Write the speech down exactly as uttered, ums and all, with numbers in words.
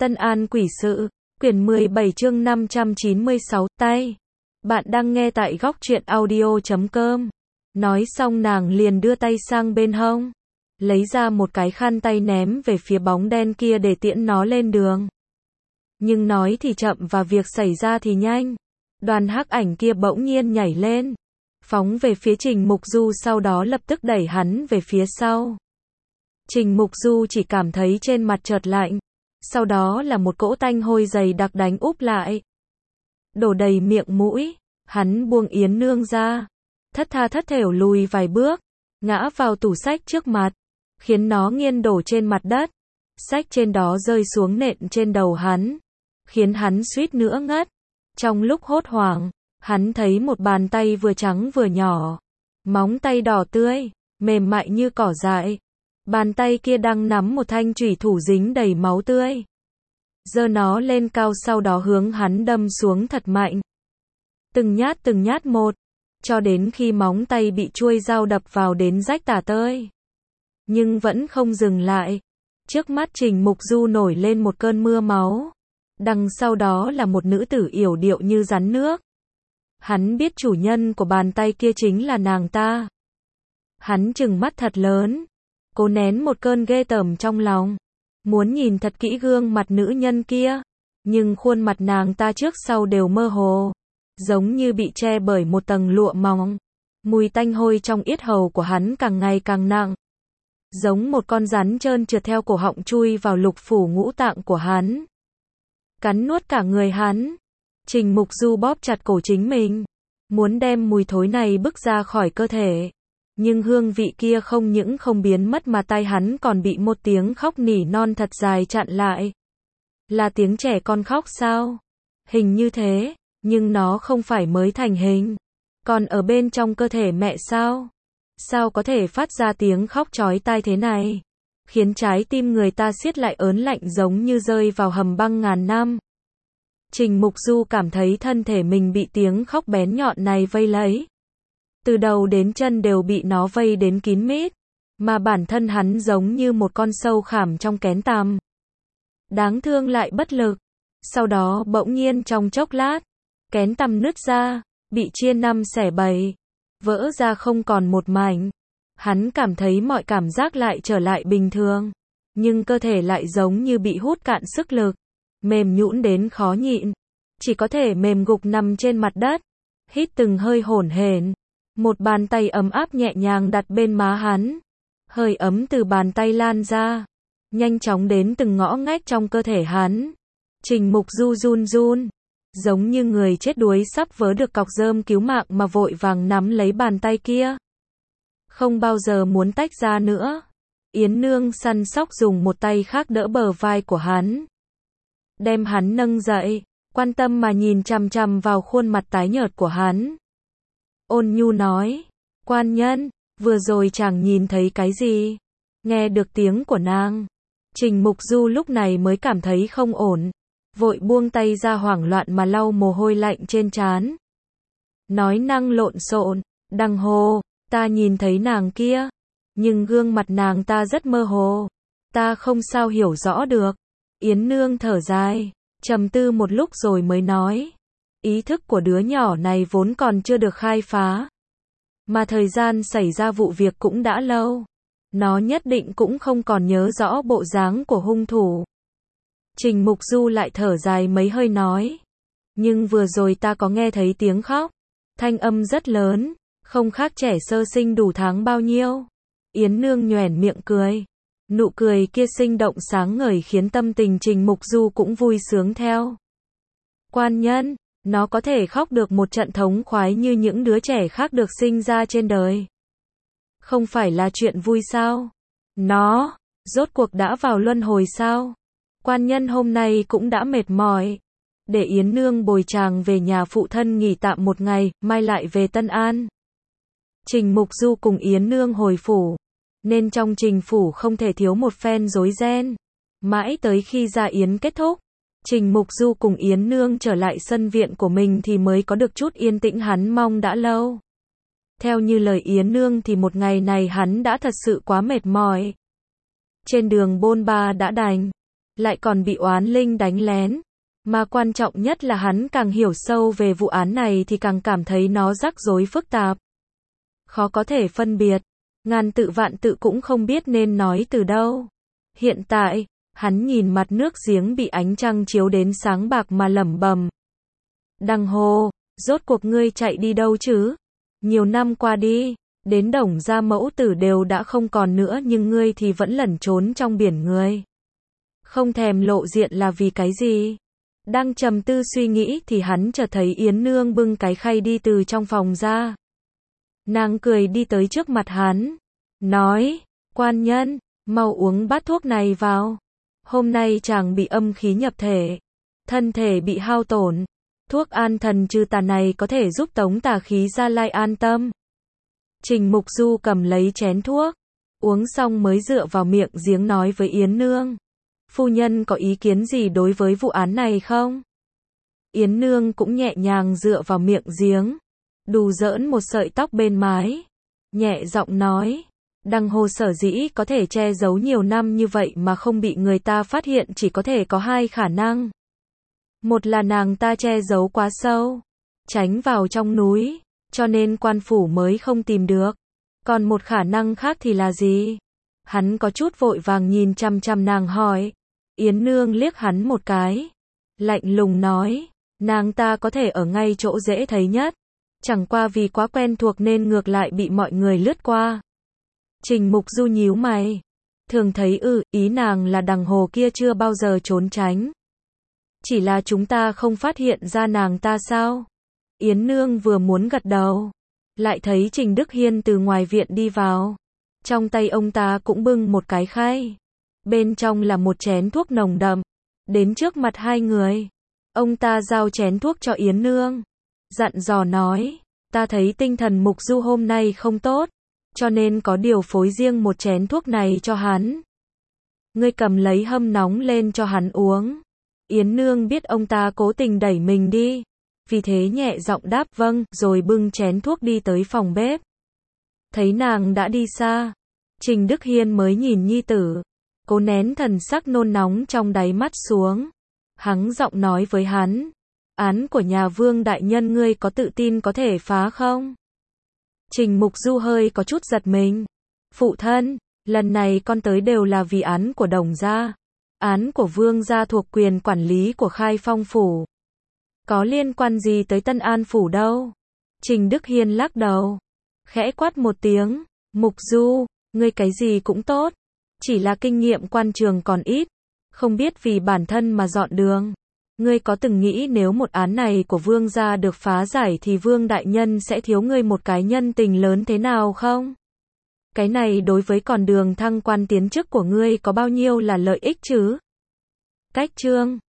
Tân An Quỷ Sự, quyển mười bảy chương năm trăm chín mươi sáu, tay. Bạn đang nghe tại góc truyện audio chấm com. Nói xong nàng liền đưa tay sang bên hông, lấy ra một cái khăn tay ném về phía bóng đen kia để tiễn nó lên đường. Nhưng nói thì chậm và việc xảy ra thì nhanh. Đoàn hắc ảnh kia bỗng nhiên nhảy lên, phóng về phía Trình Mục Du, sau đó lập tức đẩy hắn về phía sau. Trình Mục Du chỉ cảm thấy trên mặt chợt lạnh, sau đó là một cỗ tanh hôi dày đặc đánh úp lại, đổ đầy miệng mũi. Hắn buông Yến Nương ra, thất tha thất thểu lùi vài bước, ngã vào tủ sách trước mặt, khiến nó nghiêng đổ trên mặt đất. Sách trên đó rơi xuống nện trên đầu hắn, khiến hắn suýt nữa ngất. Trong lúc hốt hoảng, hắn thấy một bàn tay vừa trắng vừa nhỏ, móng tay đỏ tươi, mềm mại như cỏ dại. Bàn tay kia đang nắm một thanh chủy thủ dính đầy máu tươi, giơ nó lên cao, sau đó hướng hắn đâm xuống thật mạnh. Từng nhát từng nhát một, cho đến khi móng tay bị chuôi dao đập vào đến rách tả tơi. Nhưng vẫn không dừng lại. Trước mắt Trình Mục Du nổi lên một cơn mưa máu. Đằng sau đó là một nữ tử yểu điệu như rắn nước. Hắn biết chủ nhân của bàn tay kia chính là nàng ta. Hắn trừng mắt thật lớn, cố nén một cơn ghê tởm trong lòng, muốn nhìn thật kỹ gương mặt nữ nhân kia. Nhưng khuôn mặt nàng ta trước sau đều mơ hồ, giống như bị che bởi một tầng lụa mỏng. Mùi tanh hôi trong yết hầu của hắn càng ngày càng nặng, giống một con rắn trơn trượt theo cổ họng chui vào lục phủ ngũ tạng của hắn, cắn nuốt cả người hắn. Trình Mục Du bóp chặt cổ chính mình, muốn đem mùi thối này bức ra khỏi cơ thể. Nhưng hương vị kia không những không biến mất mà tai hắn còn bị một tiếng khóc nỉ non thật dài chặn lại. Là tiếng trẻ con khóc sao? Hình như thế, nhưng nó không phải mới thành hình, còn ở bên trong cơ thể mẹ sao? Sao có thể phát ra tiếng khóc chói tai thế này? Khiến trái tim người ta siết lại ớn lạnh giống như rơi vào hầm băng ngàn năm. Trình Mục Du cảm thấy thân thể mình bị tiếng khóc bén nhọn này vây lấy. Từ đầu đến chân đều bị nó vây đến kín mít, mà bản thân hắn giống như một con sâu khảm trong kén tằm. Đáng thương lại bất lực. Sau đó bỗng nhiên trong chốc lát, kén tằm nứt ra, bị chia năm xẻ bảy, vỡ ra không còn một mảnh. Hắn cảm thấy mọi cảm giác lại trở lại bình thường, nhưng cơ thể lại giống như bị hút cạn sức lực, mềm nhũn đến khó nhịn, chỉ có thể mềm gục nằm trên mặt đất, hít từng hơi hổn hển. Một bàn tay ấm áp nhẹ nhàng đặt bên má hắn, hơi ấm từ bàn tay lan ra, nhanh chóng đến từng ngõ ngách trong cơ thể hắn. Trình Mục Du run run, giống như người chết đuối sắp vớ được cọc rơm cứu mạng mà vội vàng nắm lấy bàn tay kia, không bao giờ muốn tách ra nữa. Yến Nương săn sóc dùng một tay khác đỡ bờ vai của hắn, đem hắn nâng dậy, quan tâm mà nhìn chằm chằm vào khuôn mặt tái nhợt của hắn. Ôn nhu nói, quan nhân, vừa rồi chàng nhìn thấy cái gì? Nghe được tiếng của nàng, Trình Mục Du lúc này mới cảm thấy không ổn, vội buông tay ra, hoảng loạn mà lau mồ hôi lạnh trên trán. Nói năng lộn xộn, đằng hồ, ta nhìn thấy nàng kia, nhưng gương mặt nàng ta rất mơ hồ, ta không sao hiểu rõ được. Yến Nương thở dài, trầm tư một lúc rồi mới nói, ý thức của đứa nhỏ này vốn còn chưa được khai phá, mà thời gian xảy ra vụ việc cũng đã lâu, nó nhất định cũng không còn nhớ rõ bộ dáng của hung thủ. Trình Mục Du lại thở dài mấy hơi nói, nhưng vừa rồi ta có nghe thấy tiếng khóc, thanh âm rất lớn, không khác trẻ sơ sinh đủ tháng bao nhiêu. Yến Nương nhoẻn miệng cười, nụ cười kia sinh động sáng ngời khiến tâm tình Trình Mục Du cũng vui sướng theo. Quan nhân, nó có thể khóc được một trận thống khoái như những đứa trẻ khác được sinh ra trên đời, không phải là chuyện vui sao? Nó, rốt cuộc đã vào luân hồi sao? Quan nhân hôm nay cũng đã mệt mỏi, để Yến Nương bồi chàng về nhà phụ thân nghỉ tạm một ngày, mai lại về Tân An. Trình Mục Du cùng Yến Nương hồi phủ, nên trong Trình phủ không thể thiếu một phen rối ren. Mãi tới khi gia yến kết thúc, Trình Mục Du cùng Yến Nương trở lại sân viện của mình thì mới có được chút yên tĩnh hắn mong đã lâu. Theo như lời Yến Nương thì một ngày này hắn đã thật sự quá mệt mỏi. Trên đường bôn ba đã đành, lại còn bị oán linh đánh lén. Mà quan trọng nhất là hắn càng hiểu sâu về vụ án này thì càng cảm thấy nó rắc rối phức tạp. Khó có thể phân biệt. Ngàn tự vạn tự cũng không biết nên nói từ đâu. Hiện tại, hắn nhìn mặt nước giếng bị ánh trăng chiếu đến sáng bạc mà lẩm bẩm. Đằng Hồ, rốt cuộc ngươi chạy đi đâu chứ? Nhiều năm qua đi, đến Đồng Gia mẫu tử đều đã không còn nữa nhưng ngươi thì vẫn lẩn trốn trong biển người. Không thèm lộ diện là vì cái gì? Đang trầm tư suy nghĩ thì hắn chợt thấy Yến Nương bưng cái khay đi từ trong phòng ra. Nàng cười đi tới trước mặt hắn, nói, quan nhân, mau uống bát thuốc này vào. Hôm nay chàng bị âm khí nhập thể, thân thể bị hao tổn. Thuốc an thần trừ tà này có thể giúp tống tà khí ra lai an tâm. Trình Mục Du cầm lấy chén thuốc, uống xong mới dựa vào miệng giếng nói với Yến Nương. Phu nhân có ý kiến gì đối với vụ án này không? Yến Nương cũng nhẹ nhàng dựa vào miệng giếng, đù giỡn một sợi tóc bên mái, nhẹ giọng nói, Đằng Hồ sở dĩ có thể che giấu nhiều năm như vậy mà không bị người ta phát hiện chỉ có thể có hai khả năng. Một là nàng ta che giấu quá sâu, tránh vào trong núi, cho nên quan phủ mới không tìm được. Còn một khả năng khác thì là gì? Hắn có chút vội vàng nhìn chăm chăm nàng hỏi. Yến Nương liếc hắn một cái, lạnh lùng nói, nàng ta có thể ở ngay chỗ dễ thấy nhất, chẳng qua vì quá quen thuộc nên ngược lại bị mọi người lướt qua. Trình Mục Du nhíu mày, thường thấy ư, ý nàng là Đằng Hồ kia chưa bao giờ trốn tránh. Chỉ là chúng ta không phát hiện ra nàng ta sao? Yến Nương vừa muốn gật đầu, lại thấy Trình Đức Hiên từ ngoài viện đi vào. Trong tay ông ta cũng bưng một cái khay. Bên trong là một chén thuốc nồng đậm. Đến trước mặt hai người, ông ta giao chén thuốc cho Yến Nương. Dặn dò nói, ta thấy tinh thần Mục Du hôm nay không tốt, cho nên có điều phối riêng một chén thuốc này cho hắn. Ngươi cầm lấy hâm nóng lên cho hắn uống. Yến Nương biết ông ta cố tình đẩy mình đi, vì thế nhẹ giọng đáp vâng, rồi bưng chén thuốc đi tới phòng bếp. Thấy nàng đã đi xa, Trình Đức Hiên mới nhìn nhi tử, cố nén thần sắc nôn nóng trong đáy mắt xuống. Hắng giọng nói với hắn, án của nhà Vương đại nhân ngươi có tự tin có thể phá không? Trình Mục Du hơi có chút giật mình. Phụ thân, lần này con tới đều là vì án của Đồng gia. Án của Vương gia thuộc quyền quản lý của Khai Phong phủ. Có liên quan gì tới Tân An phủ đâu? Trình Đức Hiên lắc đầu, khẽ quát một tiếng, Mục Du, ngươi cái gì cũng tốt, chỉ là kinh nghiệm quan trường còn ít, không biết vì bản thân mà dọn đường. Ngươi có từng nghĩ nếu một án này của Vương gia được phá giải thì Vương đại nhân sẽ thiếu ngươi một cái nhân tình lớn thế nào không? Cái này đối với con đường thăng quan tiến chức của ngươi có bao nhiêu là lợi ích chứ? Cách chương